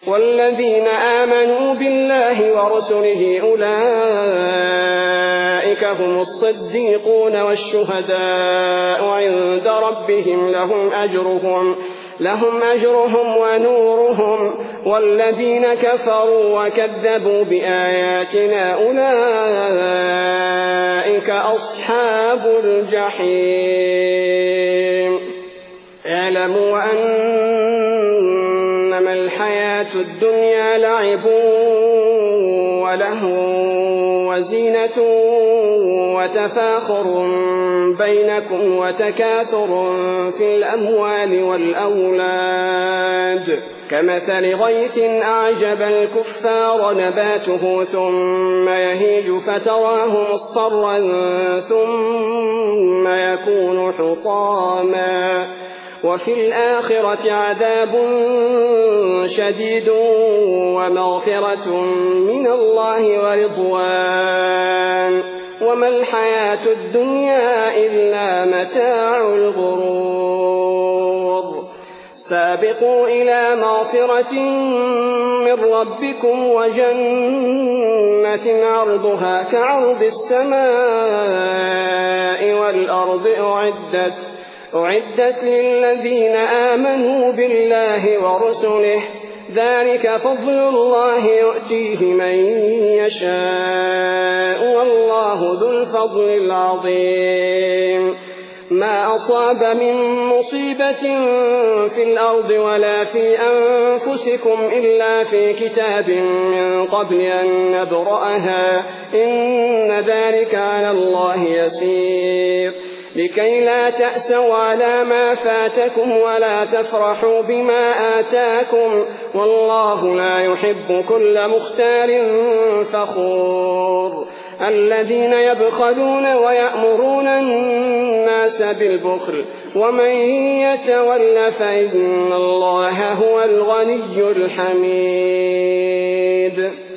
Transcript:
والذين آمنوا بالله ورسله أولئك هم الصديقون والشهداء عند ربهم لهم أجرهم ونورهم والذين كفروا وكذبوا بآياتنا أولئك أصحاب الجحيم اعلموا أنما الحياة الدنيا لعب وله وزينة وتفاخر بينكم وتكاثر في الأموال والأولاد كمثل غيث أعجب الكفار نباته ثم يهيج فتراه مصفرا ثم يكون حطاما وفي الآخرة عذاب شديد ومغفرة من الله ورضوان وما الحياة الدنيا إلا متاع الغرور سابقوا إلى مغفرة من ربكم وجنة عرضها كعرض السماء والأرض أعدت للذين آمنوا بالله ورسله ذلك فضل الله يؤتيه من يشاء والله ذو الفضل العظيم ما أصاب من مصيبة في الأرض ولا في أنفسكم إلا في كتاب من قبل أن نبرأها إن ذلك على الله يسير لكي لا تأسوا على ما فاتكم ولا تفرحوا بما آتاكم والله لا يحب كل مختال فخور الذين يبخلون ويأمرون الناس بالبخل ومن يتول فإن الله هو الغني الحميد